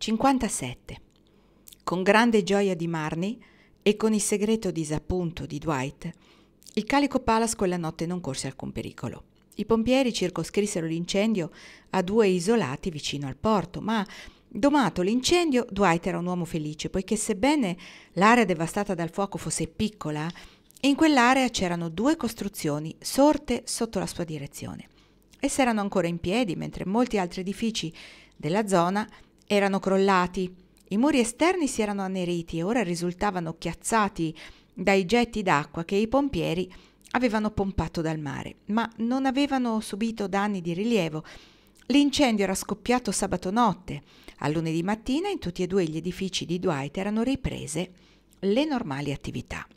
57. Con grande gioia di Marnie e con il segreto disappunto di Dwight, il Calico Palace quella notte non corse alcun pericolo. I pompieri circoscrissero l'incendio a 2 isolati vicino al porto, ma domato l'incendio, Dwight era un uomo felice, poiché sebbene l'area devastata dal fuoco fosse piccola, in quell'area c'erano 2 costruzioni sorte sotto la sua direzione. Esse erano ancora in piedi, mentre molti altri edifici della zona erano crollati. I muri esterni si erano anneriti e ora risultavano chiazzati dai getti d'acqua che i pompieri avevano pompato dal mare, ma non avevano subito danni di rilievo. L'incendio era scoppiato sabato notte. Al lunedì mattina in tutti e 2 gli edifici di Dwight erano riprese le normali attività.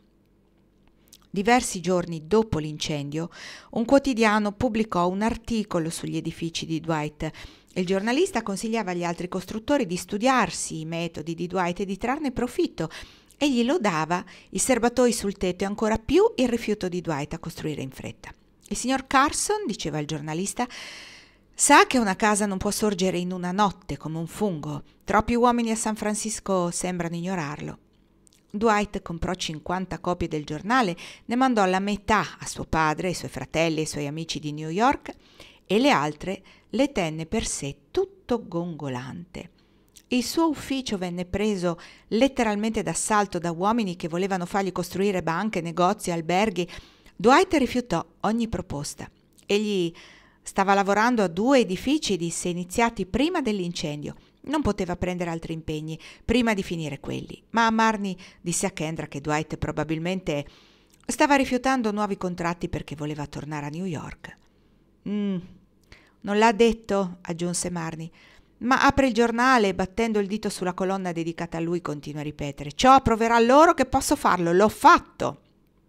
Diversi giorni dopo l'incendio, un quotidiano pubblicò un articolo sugli edifici di Dwight. Il giornalista consigliava agli altri costruttori di studiarsi i metodi di Dwight e di trarne profitto. Egli lodava i serbatoi sul tetto e ancora più il rifiuto di Dwight a costruire in fretta. Il signor Carson, diceva il giornalista, sa che una casa non può sorgere in una notte come un fungo. Troppi uomini a San Francisco sembrano ignorarlo. Dwight comprò 50 copie del giornale, ne mandò la metà a suo padre, ai suoi fratelli e ai suoi amici di New York e le altre le tenne per sé tutto gongolante. Il suo ufficio venne preso letteralmente d'assalto da uomini che volevano fargli costruire banche, negozi, alberghi. Dwight rifiutò ogni proposta. Egli stava lavorando a 2 edifici disse, iniziati prima dell'incendio. Non poteva prendere altri impegni prima di finire quelli. Ma Marnie disse a Kendra che Dwight probabilmente stava rifiutando nuovi contratti perché voleva tornare a New York. Non l'ha detto, aggiunse Marnie, ma apre il giornale e battendo il dito sulla colonna dedicata a lui continua a ripetere: ciò proverà loro che posso farlo, l'ho fatto.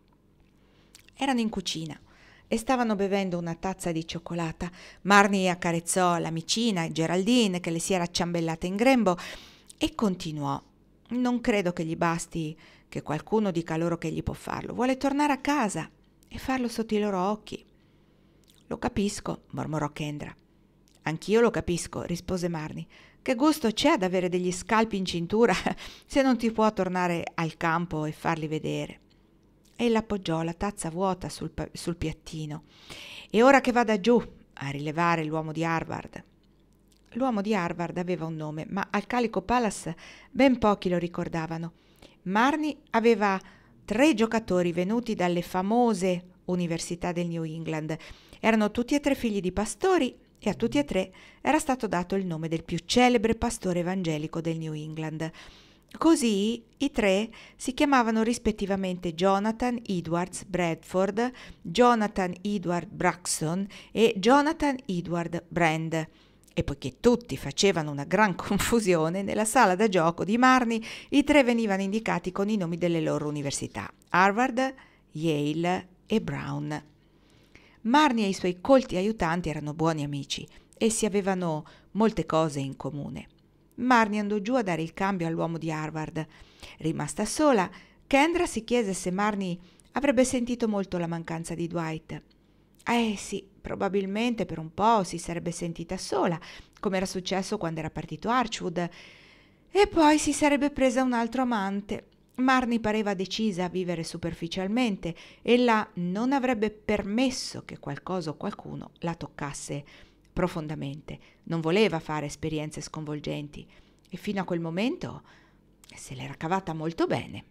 Erano in cucina e stavano bevendo una tazza di cioccolata. Marnie accarezzò l'amicina Geraldine che le si era acciambellata in grembo e continuò: non credo che gli basti che qualcuno dica loro che egli può farlo. Vuole tornare a casa e farlo sotto i loro occhi. Lo capisco, mormorò Kendra. Anch'io lo capisco, rispose Marnie. Che gusto c'è ad avere degli scalpi in cintura se non ti può tornare al campo e farli vedere? Ella appoggiò la tazza vuota sul piattino. E ora che vada giù a rilevare l'uomo di Harvard. L'uomo di Harvard aveva un nome, ma al Calico Palace ben pochi lo ricordavano. Marnie aveva 3 giocatori venuti dalle famose università del New England. Erano tutti e 3 figli di pastori e a tutti e 3 era stato dato il nome del più celebre pastore evangelico del New England. Così i 3 si chiamavano rispettivamente Jonathan Edwards Bradford, Jonathan Edward Braxton e Jonathan Edward Brand. E poiché tutti facevano una gran confusione, nella sala da gioco di Marnie i 3 venivano indicati con i nomi delle loro università: Harvard, Yale e Brown. Marnie e i suoi colti aiutanti erano buoni amici. Essi avevano molte cose in comune. Marnie andò giù a dare il cambio all'uomo di Harvard. Rimasta sola, Kendra si chiese se Marnie avrebbe sentito molto la mancanza di Dwight. Sì, probabilmente per un po' si sarebbe sentita sola, come era successo quando era partito Archwood, e poi si sarebbe presa un altro amante. Marnie pareva decisa a vivere superficialmente. Ella non avrebbe permesso che qualcosa o qualcuno la toccasse profondamente. Non voleva fare esperienze sconvolgenti e fino a quel momento se l'era cavata molto bene.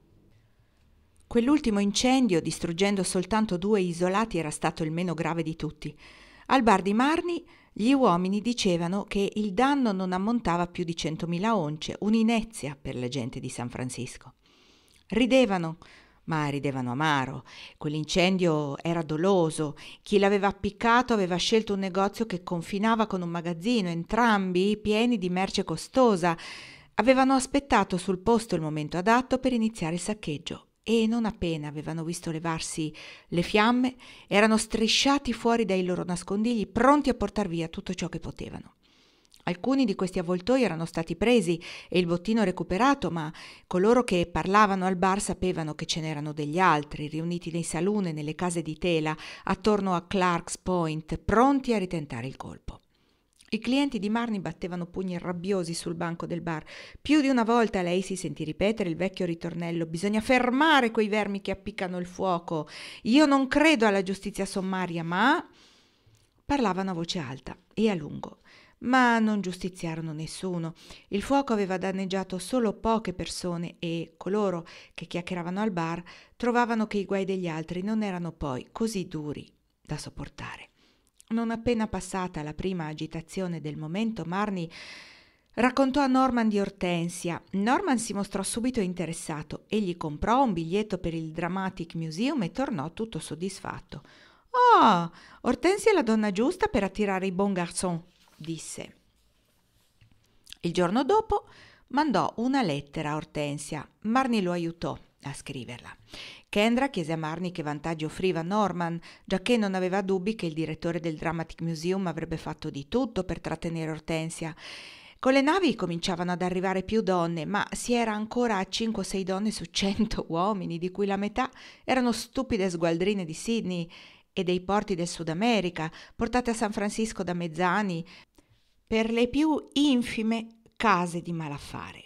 Quell'ultimo incendio, distruggendo soltanto 2 isolati, era stato il meno grave di tutti. Al bar di Marnie gli uomini dicevano che il danno non ammontava più di 100.000 once, un'inezia per la gente di San Francisco. Ridevano, ma ridevano amaro. Quell'incendio era doloso. Chi l'aveva appiccato aveva scelto un negozio che confinava con un magazzino, entrambi pieni di merce costosa. Avevano aspettato sul posto il momento adatto per iniziare il saccheggio e non appena avevano visto levarsi le fiamme, erano strisciati fuori dai loro nascondigli, pronti a portar via tutto ciò che potevano. Alcuni di questi avvoltoi erano stati presi e il bottino recuperato, ma coloro che parlavano al bar sapevano che ce n'erano degli altri, riuniti nei saloon e nelle case di tela attorno a Clark's Point, pronti a ritentare il colpo. I clienti di Marnie battevano pugni rabbiosi sul banco del bar. Più di una volta lei si sentì ripetere il vecchio ritornello: bisogna fermare quei vermi che appiccano il fuoco. Io non credo alla giustizia sommaria, ma... Parlavano a voce alta e a lungo, ma non giustiziarono nessuno. Il fuoco aveva danneggiato solo poche persone e coloro che chiacchieravano al bar trovavano che i guai degli altri non erano poi così duri da sopportare. Non appena passata la prima agitazione del momento, Marnie raccontò a Norman di Hortensia. Norman si mostrò subito interessato. Egli comprò un biglietto per il Dramatic Museum e tornò tutto soddisfatto. «Oh, Hortensia è la donna giusta per attirare i bon garçon», disse. Il giorno dopo mandò una lettera a Hortensia. Marnie lo aiutò a scriverla. Kendra chiese a Marnie che vantaggi offriva Norman, giacché non aveva dubbi che il direttore del Dramatic Museum avrebbe fatto di tutto per trattenere Hortensia. Con le navi cominciavano ad arrivare più donne, ma si era ancora a 5 o 6 donne su 100 uomini, di cui la metà erano stupide sgualdrine di Sydney e dei porti del Sud America, portate a San Francisco da mezzani per le più infime case di malaffare.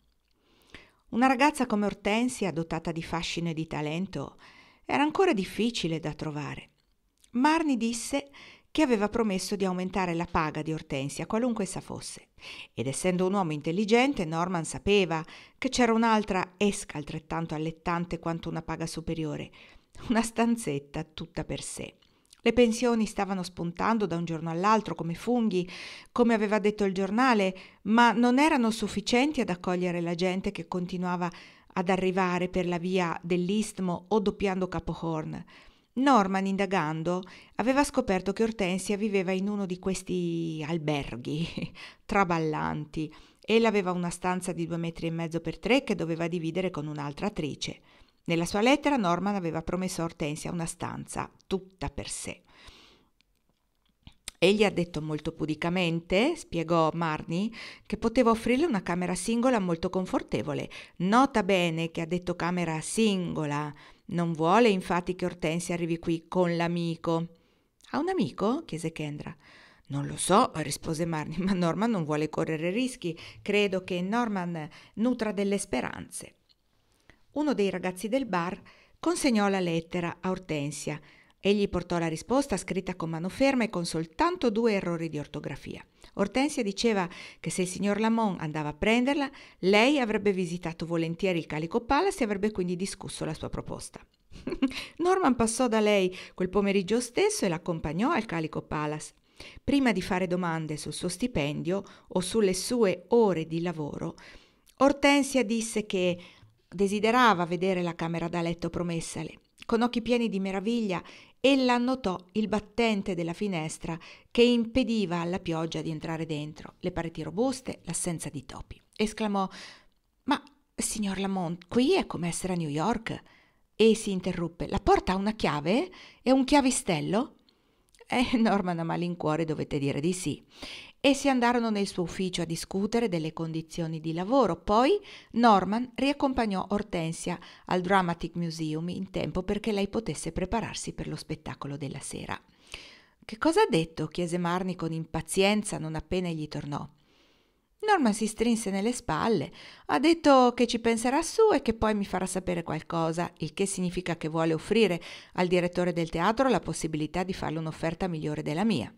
Una ragazza come Hortensia, dotata di fascino e di talento, era ancora difficile da trovare. Marnie disse che aveva promesso di aumentare la paga di Hortensia, qualunque essa fosse, ed essendo un uomo intelligente, Norman sapeva che c'era un'altra esca altrettanto allettante quanto una paga superiore, una stanzetta tutta per sé. Le pensioni stavano spuntando da un giorno all'altro come funghi, come aveva detto il giornale, ma non erano sufficienti ad accogliere la gente che continuava ad arrivare per la via dell'Istmo o doppiando Capo Horn. Norman, indagando, aveva scoperto che Hortensia viveva in uno di questi alberghi traballanti. Ella aveva una stanza di 2,5 metri per 3 che doveva dividere con un'altra attrice. Nella sua lettera Norman aveva promesso a Hortensia una stanza tutta per sé. Egli ha detto molto pudicamente, spiegò Marnie, che poteva offrirle una camera singola molto confortevole. Nota bene che ha detto camera singola. Non vuole infatti che Hortensia arrivi qui con l'amico. Ha un amico? Chiese Kendra. Non lo so, rispose Marnie, ma Norman non vuole correre rischi. Credo che Norman nutra delle speranze. Uno dei ragazzi del bar consegnò la lettera a Hortensia. Egli portò la risposta scritta con mano ferma e con soltanto 2 errori di ortografia. Hortensia diceva che se il signor Lamont andava a prenderla, lei avrebbe visitato volentieri il Calico Palace e avrebbe quindi discusso la sua proposta. Norman passò da lei quel pomeriggio stesso e l'accompagnò al Calico Palace. Prima di fare domande sul suo stipendio o sulle sue ore di lavoro, Hortensia disse che desiderava vedere la camera da letto promessale. Con occhi pieni di meraviglia, ella notò il battente della finestra che impediva alla pioggia di entrare dentro, le pareti robuste, l'assenza di topi. Esclamò: «Ma, signor Lamont, qui è come essere a New York!» E si interruppe: «La porta ha una chiave? È un chiavistello?» Norman a malincuore dovette dire di sì. Essi andarono nel suo ufficio a discutere delle condizioni di lavoro. Poi Norman riaccompagnò Hortensia al Dramatic Museum in tempo perché lei potesse prepararsi per lo spettacolo della sera. «Che cosa ha detto?» chiese Marnie con impazienza non appena egli tornò. Norman si strinse nelle spalle. «Ha detto che ci penserà su e che poi mi farà sapere qualcosa, il che significa che vuole offrire al direttore del teatro la possibilità di farle un'offerta migliore della mia».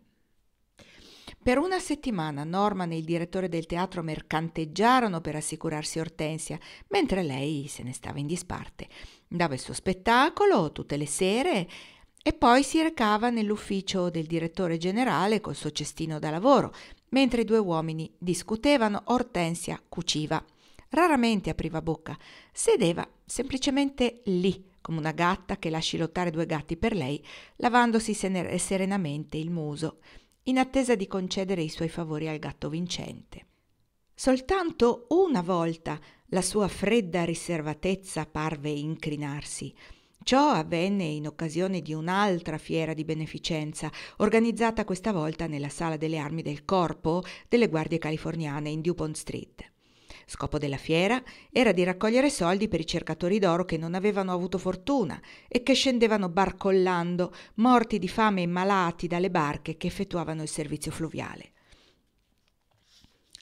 Per una settimana Norman e il direttore del teatro mercanteggiarono per assicurarsi Hortensia, mentre lei se ne stava in disparte. Dava il suo spettacolo tutte le sere e poi si recava nell'ufficio del direttore generale col suo cestino da lavoro. Mentre i 2 uomini discutevano, Hortensia cuciva. Raramente apriva bocca, sedeva semplicemente lì, come una gatta che lasci lottare 2 gatti per lei, lavandosi serenamente il muso, in attesa di concedere i suoi favori al gatto vincente. Soltanto una volta la sua fredda riservatezza parve incrinarsi. Ciò avvenne in occasione di un'altra fiera di beneficenza, organizzata questa volta nella sala delle armi del Corpo delle Guardie Californiane in Dupont Street. Scopo della fiera era di raccogliere soldi per i cercatori d'oro che non avevano avuto fortuna e che scendevano barcollando, morti di fame e malati dalle barche che effettuavano il servizio fluviale.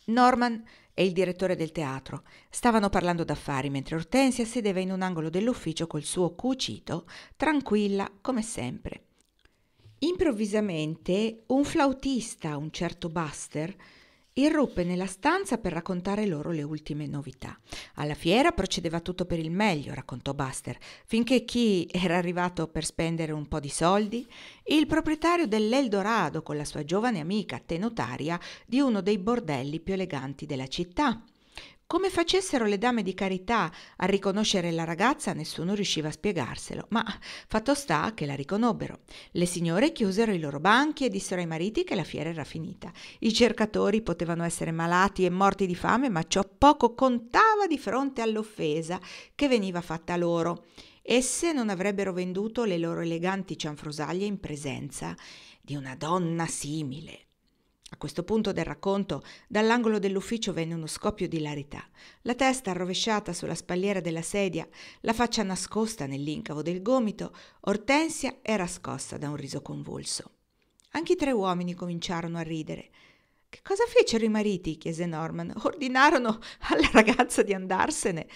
Norman e il direttore del teatro stavano parlando d'affari mentre Ortensia sedeva in un angolo dell'ufficio col suo cucito, tranquilla come sempre. Improvvisamente un flautista, un certo Buster, irruppe nella stanza per raccontare loro le ultime novità. Alla fiera procedeva tutto per il meglio, raccontò Buster, finché chi era arrivato per spendere un po' di soldi, il proprietario dell'Eldorado con la sua giovane amica tenutaria di uno dei bordelli più eleganti della città. Come facessero le dame di carità a riconoscere la ragazza, nessuno riusciva a spiegarselo, ma fatto sta che la riconobbero. Le signore chiusero i loro banchi e dissero ai mariti che la fiera era finita. I cercatori potevano essere malati e morti di fame, ma ciò poco contava di fronte all'offesa che veniva fatta loro. Esse non avrebbero venduto le loro eleganti cianfrusaglie in presenza di una donna simile. A questo punto del racconto, dall'angolo dell'ufficio venne uno scoppio di ilarità. La testa arrovesciata sulla spalliera della sedia, la faccia nascosta nell'incavo del gomito, Ortensia era scossa da un riso convulso. Anche i tre uomini cominciarono a ridere. «Che cosa fecero i mariti?» chiese Norman. «Ordinarono alla ragazza di andarsene?»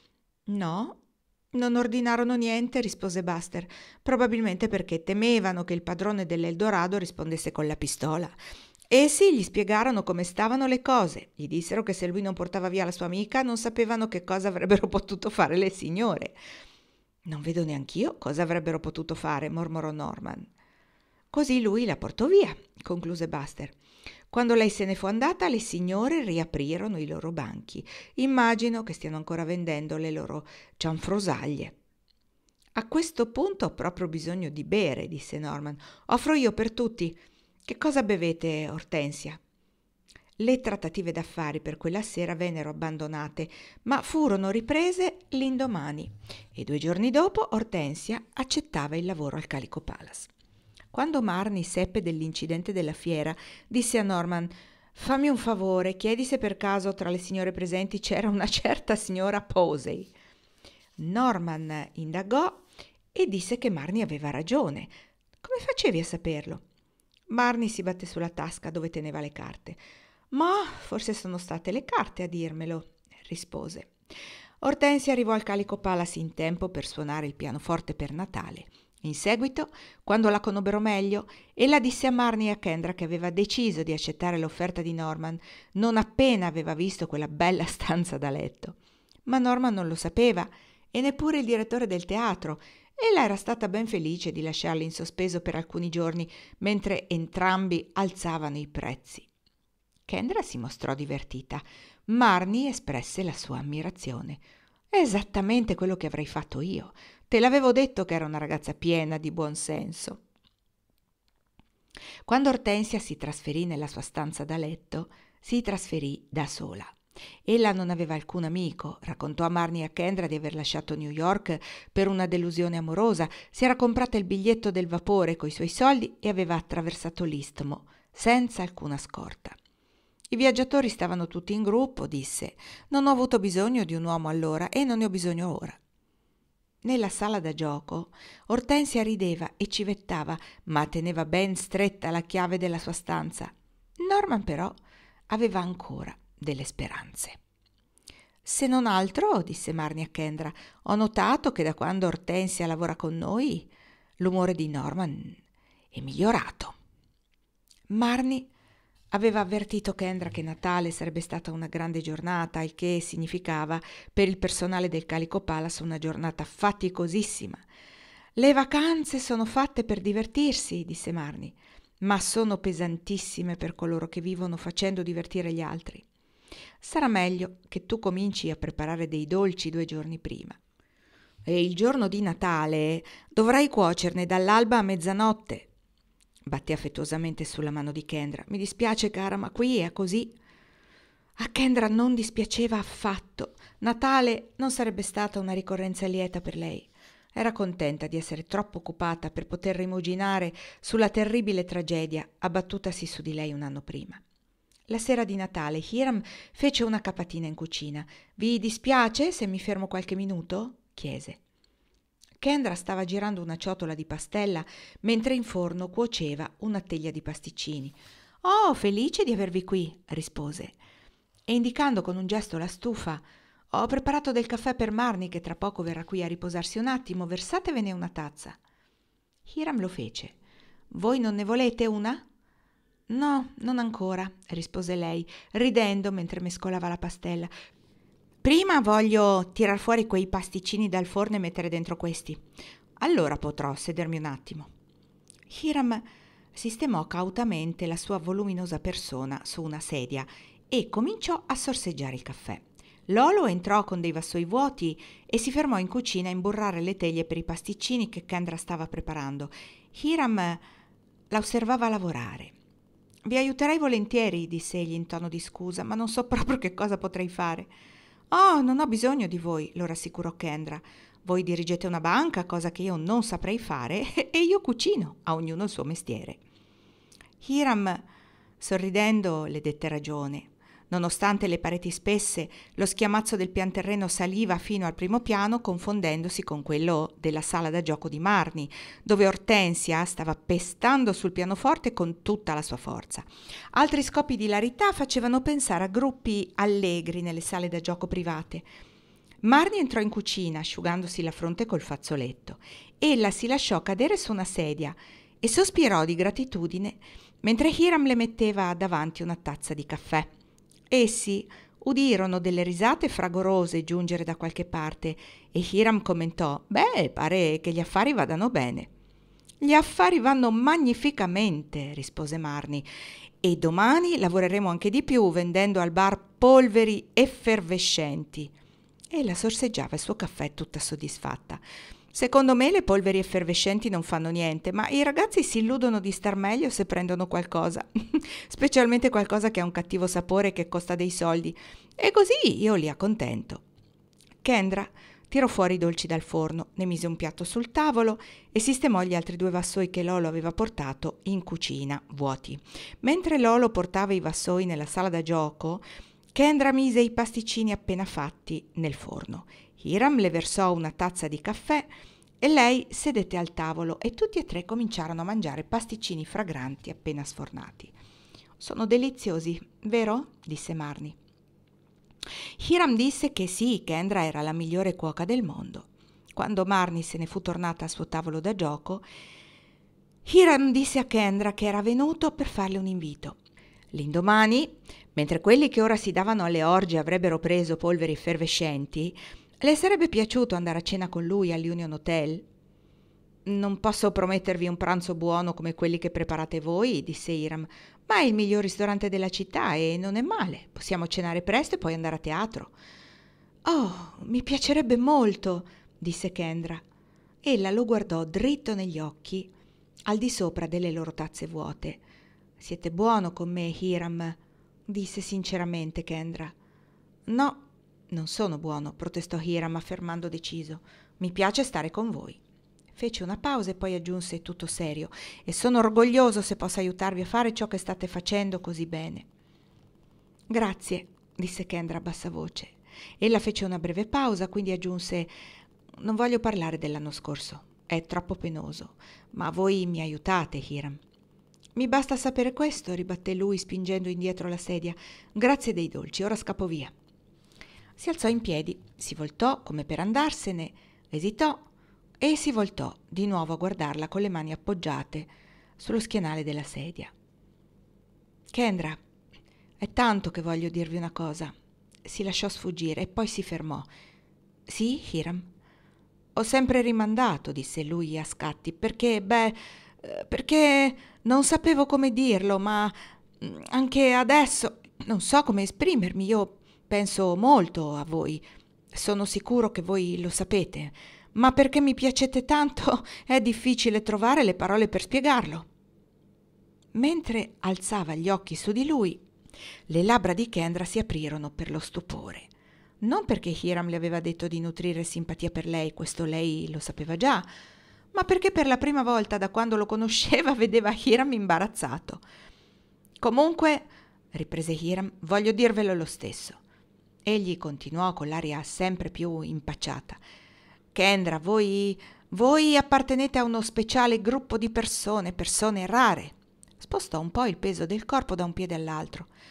«No, non ordinarono niente», rispose Buster, «probabilmente perché temevano che il padrone dell'Eldorado rispondesse con la pistola. Essi gli spiegarono come stavano le cose, gli dissero che se lui non portava via la sua amica non sapevano che cosa avrebbero potuto fare le signore». «Non vedo neanch'io cosa avrebbero potuto fare», mormorò Norman. «Così lui la portò via», concluse Buster. «Quando lei se ne fu andata, le signore riaprirono i loro banchi. Immagino che stiano ancora vendendo le loro cianfrusaglie». «A questo punto ho proprio bisogno di bere», disse Norman. «Offro io per tutti. Che cosa bevete, Ortensia?» Le trattative d'affari per quella sera vennero abbandonate, ma furono riprese l'indomani e 2 giorni dopo Ortensia accettava il lavoro al Calico Palace. Quando Marnie seppe dell'incidente della fiera, disse a Norman: «Fammi un favore, chiedi se per caso tra le signore presenti c'era una certa signora Posey». Norman indagò e disse che Marnie aveva ragione. «Come facevi a saperlo?» Marnie si batté sulla tasca dove teneva le carte. «Ma forse sono state le carte a dirmelo», rispose. Ortensia arrivò al Calico Palace in tempo per suonare il pianoforte per Natale. In seguito, quando la conobbero meglio, ella disse a Marnie e a Kendra che aveva deciso di accettare l'offerta di Norman non appena aveva visto quella bella stanza da letto. Ma Norman non lo sapeva e neppure il direttore del teatro. Ella era stata ben felice di lasciarli in sospeso per alcuni giorni mentre entrambi alzavano i prezzi. Kendra si mostrò divertita. Marnie espresse la sua ammirazione. «È esattamente quello che avrei fatto io. Te l'avevo detto che era una ragazza piena di buon senso». Quando Ortensia si trasferì nella sua stanza da letto, si trasferì da sola. Ella non aveva alcun amico, raccontò a Marnie e a Kendra di aver lasciato New York per una delusione amorosa, si era comprata il biglietto del vapore coi suoi soldi e aveva attraversato l'Istmo, senza alcuna scorta. I viaggiatori stavano tutti in gruppo, disse. «Non ho avuto bisogno di un uomo allora e non ne ho bisogno ora». Nella sala da gioco Ortensia rideva e civettava, ma teneva ben stretta la chiave della sua stanza. Norman però aveva ancora delle speranze. «Se non altro», disse Marnie a Kendra, «ho notato che da quando Ortensia lavora con noi l'umore di Norman è migliorato». Marnie aveva avvertito Kendra che Natale sarebbe stata una grande giornata, il che significava per il personale del Calico Palace una giornata faticosissima. «Le vacanze sono fatte per divertirsi», disse Marnie, «ma sono pesantissime per coloro che vivono facendo divertire gli altri. Sarà meglio che tu cominci a preparare dei dolci 2 giorni prima. E il giorno di Natale dovrai cuocerne dall'alba a mezzanotte». Batté affettuosamente sulla mano di Kendra. «Mi dispiace, cara, ma qui è così». A Kendra non dispiaceva affatto. Natale non sarebbe stata una ricorrenza lieta per lei. Era contenta di essere troppo occupata per poter rimuginare sulla terribile tragedia abbattutasi su di lei un anno prima. La sera di Natale Hiram fece una capatina in cucina. «Vi dispiace se mi fermo qualche minuto?» chiese. Kendra stava girando una ciotola di pastella mentre in forno cuoceva una teglia di pasticcini. «Oh, felice di avervi qui», rispose. e indicando con un gesto la stufa: «Ho preparato del caffè per Marnie che tra poco verrà qui a riposarsi un attimo, versatevene una tazza». Hiram lo fece. «Voi non ne volete una?» «No, non ancora», rispose lei, ridendo mentre mescolava la pastella. «Prima voglio tirar fuori quei pasticcini dal forno e mettere dentro questi. Allora potrò sedermi un attimo». Hiram sistemò cautamente la sua voluminosa persona su una sedia e cominciò a sorseggiare il caffè. Lolo entrò con dei vassoi vuoti e si fermò in cucina a imburrare le teglie per i pasticcini che Kendra stava preparando. Hiram la osservava lavorare. «Vi aiuterei volentieri», disse egli in tono di scusa, «ma non so proprio che cosa potrei fare». «Oh, non ho bisogno di voi», lo rassicurò Kendra. «Voi dirigete una banca, cosa che io non saprei fare, e io cucino, a ognuno il suo mestiere». Hiram, sorridendo, le dette ragione. Nonostante le pareti spesse, lo schiamazzo del pianterreno saliva fino al primo piano, confondendosi con quello della sala da gioco di Marnie, dove Ortensia stava pestando sul pianoforte con tutta la sua forza. Altri scoppi di ilarità facevano pensare a gruppi allegri nelle sale da gioco private. Marnie entrò in cucina, asciugandosi la fronte col fazzoletto. Ella si lasciò cadere su una sedia e sospirò di gratitudine mentre Hiram le metteva davanti una tazza di caffè. Essi udirono delle risate fragorose giungere da qualche parte e Hiram commentò: «Beh, pare che gli affari vadano bene». «Gli affari vanno magnificamente», rispose Marnie, «e domani lavoreremo anche di più vendendo al bar polveri effervescenti». Ella sorseggiava il suo caffè tutta soddisfatta. «Secondo me le polveri effervescenti non fanno niente, ma i ragazzi si illudono di star meglio se prendono qualcosa, specialmente qualcosa che ha un cattivo sapore e che costa dei soldi, e così io li accontento». Kendra tirò fuori i dolci dal forno, ne mise un piatto sul tavolo e sistemò gli altri 2 vassoi che Lolo aveva portato in cucina, vuoti. Mentre Lolo portava i vassoi nella sala da gioco, Kendra mise i pasticcini appena fatti nel forno. Hiram le versò una tazza di caffè e lei sedette al tavolo e tutti e 3 cominciarono a mangiare pasticcini fragranti appena sfornati. «Sono deliziosi, vero?» disse Marnie. Hiram disse che sì, Kendra era la migliore cuoca del mondo. Quando Marnie se ne fu tornata al suo tavolo da gioco, Hiram disse a Kendra che era venuto per farle un invito. L'indomani, mentre quelli che ora si davano alle orge avrebbero preso polveri effervescenti, le sarebbe piaciuto andare a cena con lui all'Union Hotel? «Non posso promettervi un pranzo buono come quelli che preparate voi», disse Hiram, «ma è il miglior ristorante della città e non è male. Possiamo cenare presto e poi andare a teatro». «Oh, mi piacerebbe molto», disse Kendra. Ella lo guardò dritto negli occhi, al di sopra delle loro tazze vuote. «Siete buono con me, Hiram», disse sinceramente Kendra. «No, non sono buono», protestò Hiram affermando deciso. «Mi piace stare con voi». Fece una pausa e poi aggiunse tutto serio: «E sono orgoglioso se posso aiutarvi a fare ciò che state facendo così bene». «Grazie», disse Kendra a bassa voce. Ella fece una breve pausa, quindi aggiunse: «Non voglio parlare dell'anno scorso, è troppo penoso, ma voi mi aiutate, Hiram». «Mi basta sapere questo», ribatté lui spingendo indietro la sedia. «Grazie dei dolci, ora scappo via». Si alzò in piedi, si voltò come per andarsene, esitò e si voltò di nuovo a guardarla con le mani appoggiate sullo schienale della sedia. «Kendra, è tanto che voglio dirvi una cosa». Si lasciò sfuggire e poi si fermò. «Sì, Hiram?» «Ho sempre rimandato», disse lui a scatti, perché non sapevo come dirlo, ma anche adesso non so come esprimermi. Io penso molto a voi, sono sicuro che voi lo sapete, ma perché mi piacete tanto è difficile trovare le parole per spiegarlo». Mentre alzava gli occhi su di lui, le labbra di Kendra si aprirono per lo stupore. Non perché Hiram le aveva detto di nutrire simpatia per lei, questo lei lo sapeva già, ma perché per la prima volta da quando lo conosceva vedeva Hiram imbarazzato. «Comunque», riprese Hiram, «voglio dirvelo lo stesso». Egli continuò con l'aria sempre più impacciata. «Kendra, voi appartenete a uno speciale gruppo di persone rare». Spostò un po' il peso del corpo da un piede all'altro.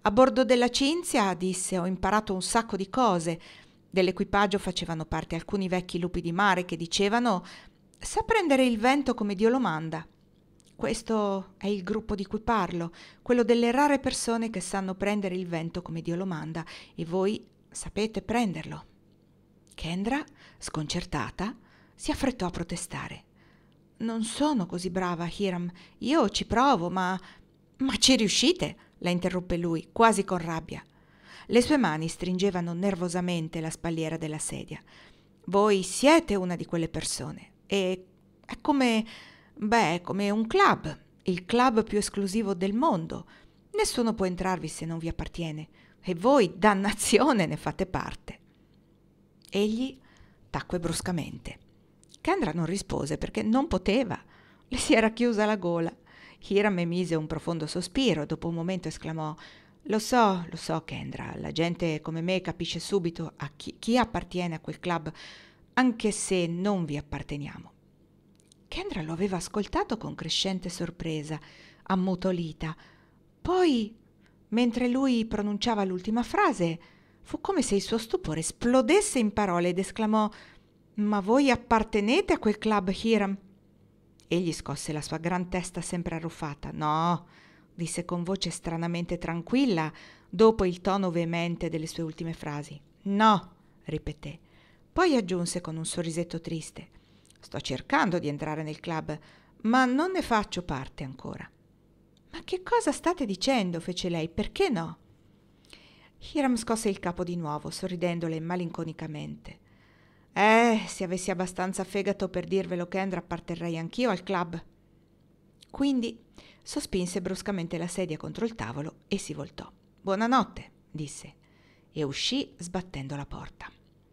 A bordo della Cinzia, disse, ho imparato un sacco di cose. Dell'equipaggio facevano parte alcuni vecchi lupi di mare che dicevano sa prendere il vento come Dio lo manda. Questo è il gruppo di cui parlo, quello delle rare persone che sanno prendere il vento come Dio lo manda, e voi sapete prenderlo. Kendra, sconcertata, si affrettò a protestare. Non sono così brava, Hiram. Io ci provo, ma ci riuscite? La interruppe lui, quasi con rabbia. Le sue mani stringevano nervosamente la spalliera della sedia. Voi siete una di quelle persone. E è come un club, il club più esclusivo del mondo. Nessuno può entrarvi se non vi appartiene. E voi, dannazione, ne fate parte. Egli tacque bruscamente. Kendra non rispose perché non poteva. Le si era chiusa la gola. Hiram emise un profondo sospiro e dopo un momento esclamò lo so, Kendra, la gente come me capisce subito a chi appartiene a quel club, anche se non vi apparteniamo. Kendra lo aveva ascoltato con crescente sorpresa, ammutolita. Poi, mentre lui pronunciava l'ultima frase, fu come se il suo stupore esplodesse in parole ed esclamò «Ma voi appartenete a quel club, Hiram?» Egli scosse la sua gran testa sempre arruffata. «No», disse con voce stranamente tranquilla, dopo il tono veemente delle sue ultime frasi. «No», ripeté. Poi aggiunse con un sorrisetto triste. «Sto cercando di entrare nel club, ma non ne faccio parte ancora». «Ma che cosa state dicendo?» fece lei. «Perché no?» Hiram scosse il capo di nuovo, sorridendole malinconicamente. Se avessi abbastanza fegato per dirvelo, Kendra, apparterrei anch'io al club». Quindi sospinse bruscamente la sedia contro il tavolo e si voltò. «Buonanotte», disse, e uscì sbattendo la porta.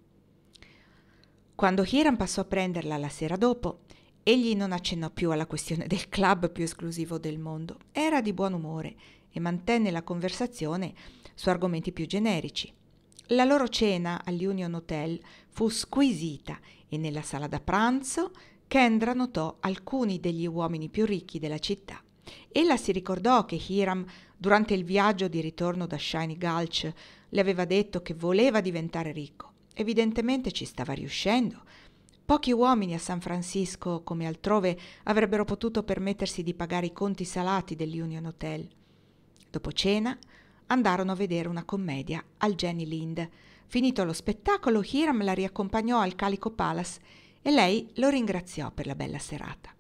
Quando Hiram passò a prenderla la sera dopo, egli non accennò più alla questione del club più esclusivo del mondo. Era di buon umore e mantenne la conversazione su argomenti più generici. La loro cena all'Union Hotel fu squisita e nella sala da pranzo Kendra notò alcuni degli uomini più ricchi della città. Ella si ricordò che Hiram, durante il viaggio di ritorno da Shiny Gulch, le aveva detto che voleva diventare ricco. Evidentemente ci stava riuscendo. Pochi uomini a San Francisco, come altrove, avrebbero potuto permettersi di pagare i conti salati dell'Union Hotel. Dopo cena andarono a vedere una commedia al Jenny Lind. Finito lo spettacolo, Hiram la riaccompagnò al Calico Palace e lei lo ringraziò per la bella serata.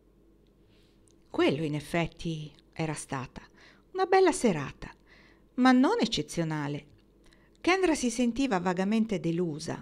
Quello in effetti era stata una bella serata, ma non eccezionale. Kendra si sentiva vagamente delusa.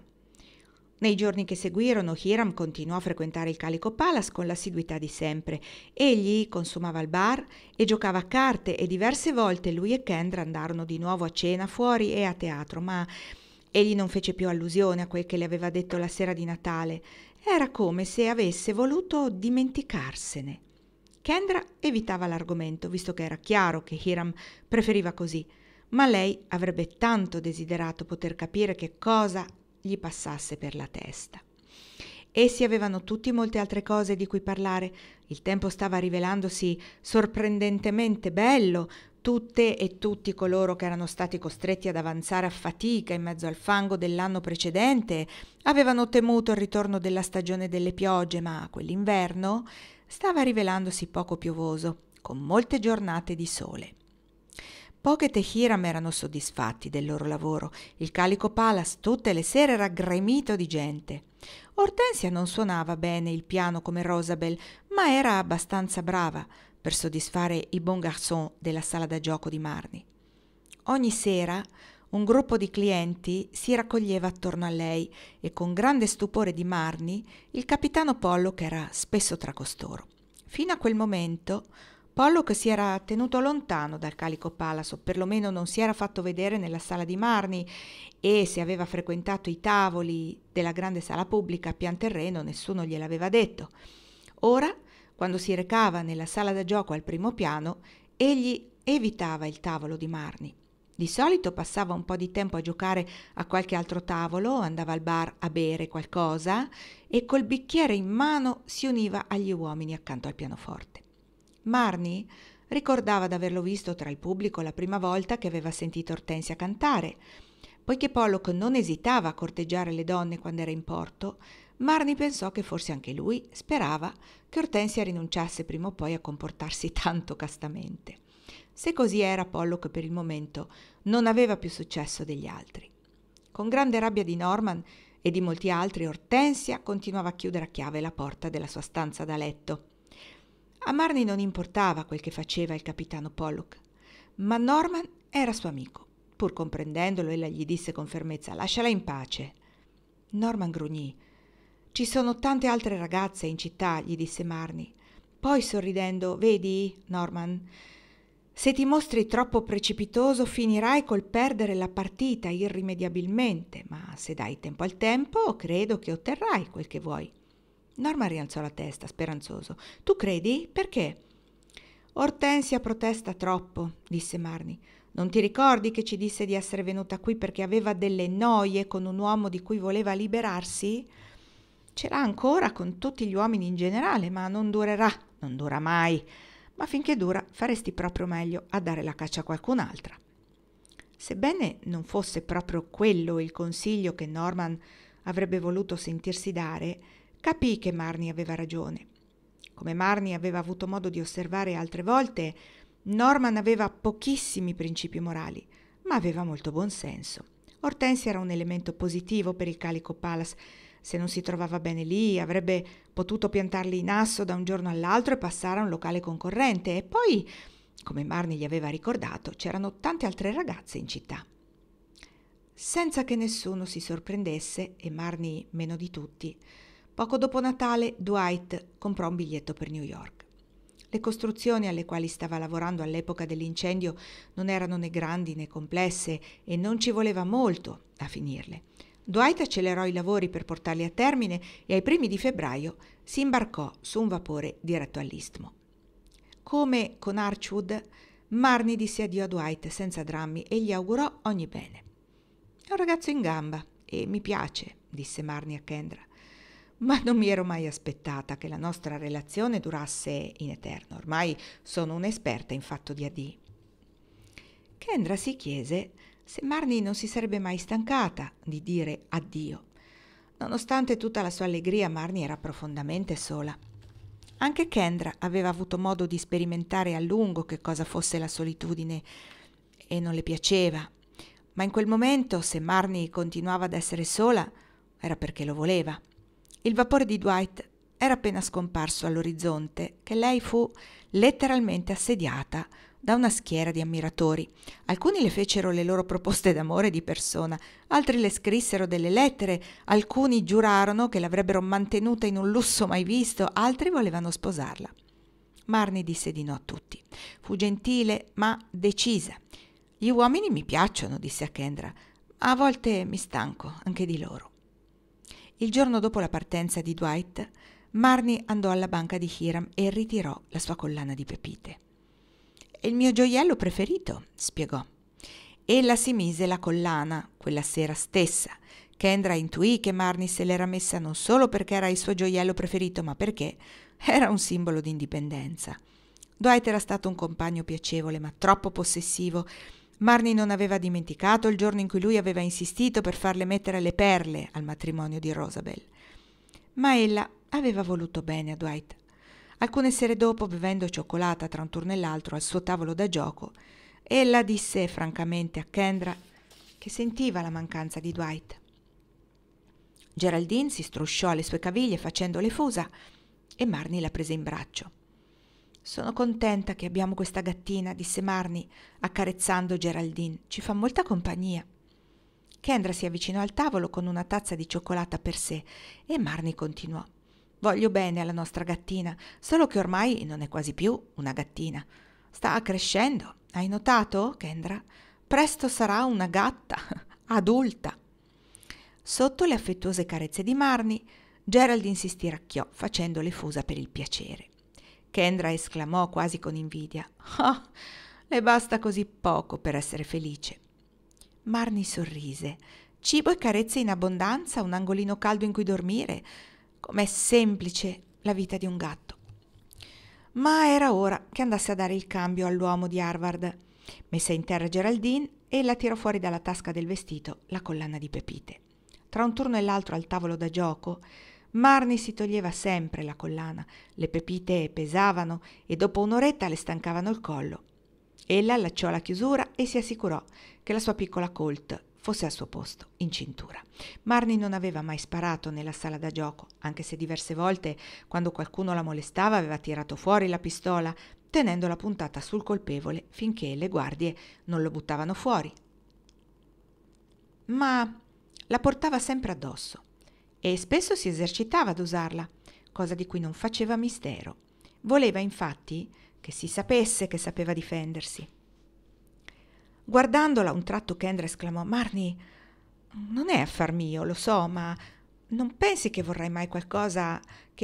Nei giorni che seguirono, Hiram continuò a frequentare il Calico Palace con l'assiduità di sempre. Egli consumava al bar e giocava a carte e diverse volte lui e Kendra andarono di nuovo a cena fuori e a teatro, ma egli non fece più allusione a quel che le aveva detto la sera di Natale. Era come se avesse voluto dimenticarsene. Kendra evitava l'argomento, visto che era chiaro che Hiram preferiva così, ma lei avrebbe tanto desiderato poter capire che cosa gli passasse per la testa. Essi avevano tutti molte altre cose di cui parlare. Il tempo stava rivelandosi sorprendentemente bello. Tutte e tutti coloro che erano stati costretti ad avanzare a fatica in mezzo al fango dell'anno precedente avevano temuto il ritorno della stagione delle piogge, ma quell'inverno stava rivelandosi poco piovoso, con molte giornate di sole. Pocket e Hiram erano soddisfatti del loro lavoro. Il Calico Palace tutte le sere era gremito di gente. Hortensia non suonava bene il piano come Rosabel, ma era abbastanza brava per soddisfare i bon garçon della sala da gioco di Marnie. Ogni sera un gruppo di clienti si raccoglieva attorno a lei e con grande stupore di Marnie il capitano Pollock era spesso tra costoro. Fino a quel momento Pollock si era tenuto lontano dal Calico Palace, o perlomeno non si era fatto vedere nella sala di Marnie, e se aveva frequentato i tavoli della grande sala pubblica a pian terreno nessuno gliel'aveva detto. Ora, quando si recava nella sala da gioco al primo piano, egli evitava il tavolo di Marnie. Di solito passava un po' di tempo a giocare a qualche altro tavolo, andava al bar a bere qualcosa e col bicchiere in mano si univa agli uomini accanto al pianoforte. Marnie Ricordava d'averlo visto tra il pubblico la prima volta che aveva sentito Ortensia cantare. Poiché Pollock non esitava a corteggiare le donne quando era in porto, Marnie pensò che forse anche lui sperava che Ortensia rinunciasse prima o poi a comportarsi tanto castamente. Se così era, Pollock per il momento non aveva più successo degli altri. Con grande rabbia di Norman e di molti altri, Ortensia continuava a chiudere a chiave la porta della sua stanza da letto. A Marnie non importava quel che faceva il capitano Pollock, ma Norman era suo amico. Pur comprendendolo, ella gli disse con fermezza: «Lasciala in pace». Norman grugnì. «Ci sono tante altre ragazze in città», gli disse Marnie. Poi, sorridendo: «Vedi, Norman, se ti mostri troppo precipitoso finirai col perdere la partita irrimediabilmente, ma se dai tempo al tempo credo che otterrai quel che vuoi». Norman rialzò la testa, speranzoso. «Tu credi? Perché?» «Ortensia protesta troppo», disse Marnie. «Non ti ricordi che ci disse di essere venuta qui perché aveva delle noie con un uomo di cui voleva liberarsi? Ce l'ha ancora con tutti gli uomini in generale, ma non durerà, non dura mai. Ma finché dura faresti proprio meglio a dare la caccia a qualcun'altra». Sebbene non fosse proprio quello il consiglio che Norman avrebbe voluto sentirsi dare, capì che Marnie aveva ragione. Come Marnie aveva avuto modo di osservare altre volte, Norman aveva pochissimi principi morali, ma aveva molto buon senso. Ortensia era un elemento positivo per il Calico Palace. Se non si trovava bene lì, avrebbe potuto piantarli in asso da un giorno all'altro e passare a un locale concorrente. E poi, come Marnie gli aveva ricordato, c'erano tante altre ragazze in città. Senza che nessuno si sorprendesse, e Marnie meno di tutti, poco dopo Natale Dwight comprò un biglietto per New York. Le costruzioni alle quali stava lavorando all'epoca dell'incendio non erano né grandi né complesse e non ci voleva molto a finirle. Dwight accelerò i lavori per portarli a termine e ai primi di febbraio si imbarcò su un vapore diretto all'Istmo. Come con Archwood, Marnie disse addio a Dwight senza drammi e gli augurò ogni bene. «È un ragazzo in gamba e mi piace», disse Marnie a Kendra. «Ma non mi ero mai aspettata che la nostra relazione durasse in eterno. Ormai sono un'esperta in fatto di addii». Kendra si chiese se Marnie non si sarebbe mai stancata di dire addio. Nonostante tutta la sua allegria, Marnie era profondamente sola. Anche Kendra aveva avuto modo di sperimentare a lungo che cosa fosse la solitudine e non le piaceva. Ma in quel momento, se Marnie continuava ad essere sola, era perché lo voleva. Il vapore di Dwight era appena scomparso all'orizzonte che lei fu letteralmente assediata da una schiera di ammiratori. Alcuni le fecero le loro proposte d'amore di persona, altri le scrissero delle lettere, alcuni giurarono che l'avrebbero mantenuta in un lusso mai visto, altri volevano sposarla. Marnie disse di no a tutti. Fu gentile ma decisa. «Gli uomini mi piacciono», disse a Kendra, «ma a volte mi stanco anche di loro». Il giorno dopo la partenza di Dwight, Marnie andò alla banca di Hiram e ritirò la sua collana di pepite. «È il mio gioiello preferito», spiegò. Ella si mise la collana quella sera stessa. Kendra intuì che Marnie se l'era messa non solo perché era il suo gioiello preferito, ma perché era un simbolo di indipendenza. Dwight era stato un compagno piacevole, ma troppo possessivo. Marnie non aveva dimenticato il giorno in cui lui aveva insistito per farle mettere le perle al matrimonio di Rosabel. Ma ella aveva voluto bene a Dwight. Alcune sere dopo, bevendo cioccolata tra un turno e l'altro al suo tavolo da gioco, ella disse francamente a Kendra che sentiva la mancanza di Dwight. Geraldine si strusciò le sue caviglie facendo le fusa e Marnie la prese in braccio. «Sono contenta che abbiamo questa gattina», disse Marnie, accarezzando Geraldine. «Ci fa molta compagnia». Kendra si avvicinò al tavolo con una tazza di cioccolata per sé e Marnie continuò. «Voglio bene alla nostra gattina, solo che ormai non è quasi più una gattina. Sta crescendo. Hai notato, Kendra? Presto sarà una gatta, adulta». Sotto le affettuose carezze di Marnie, Geraldine si stiracchiò facendo le fusa per il piacere. Kendra esclamò quasi con invidia: «Ah, le basta così poco per essere felice». Marnie sorrise. Cibo e carezze in abbondanza, un angolino caldo in cui dormire. Com'è semplice la vita di un gatto. Ma era ora che andasse a dare il cambio all'uomo di Harvard. Messe in terra Geraldine, ella tirò fuori dalla tasca del vestito la collana di pepite. Tra un turno e l'altro al tavolo da gioco, Marnie si toglieva sempre la collana, le pepite pesavano e dopo un'oretta le stancavano il collo. Ella allacciò la chiusura e si assicurò che la sua piccola Colt fosse al suo posto, in cintura. Marnie non aveva mai sparato nella sala da gioco, anche se diverse volte, quando qualcuno la molestava, aveva tirato fuori la pistola, tenendola puntata sul colpevole finché le guardie non lo buttavano fuori. Ma la portava sempre addosso e spesso si esercitava ad usarla, cosa di cui non faceva mistero. Voleva infatti che si sapesse che sapeva difendersi. Guardandola un tratto Kendra esclamò: «Marnie, non è affar mio, lo so, ma non pensi che vorrai mai qualcosa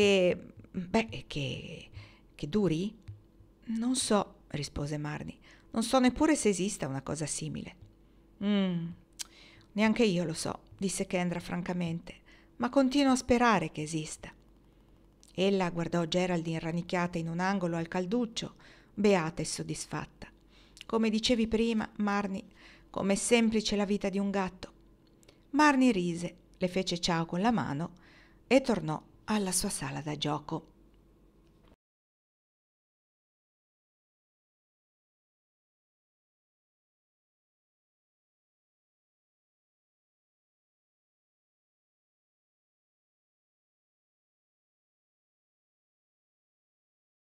che duri?» «Non so», rispose Marnie. «Non so neppure se esista una cosa simile». Neanche io lo so», disse Kendra francamente, «ma continuo a sperare che esista». Ella guardò Geraldine rannicchiata in un angolo al calduccio, beata e soddisfatta. «Come dicevi prima, Marnie, com'è semplice la vita di un gatto». Marnie rise, le fece ciao con la mano e tornò alla sua sala da gioco.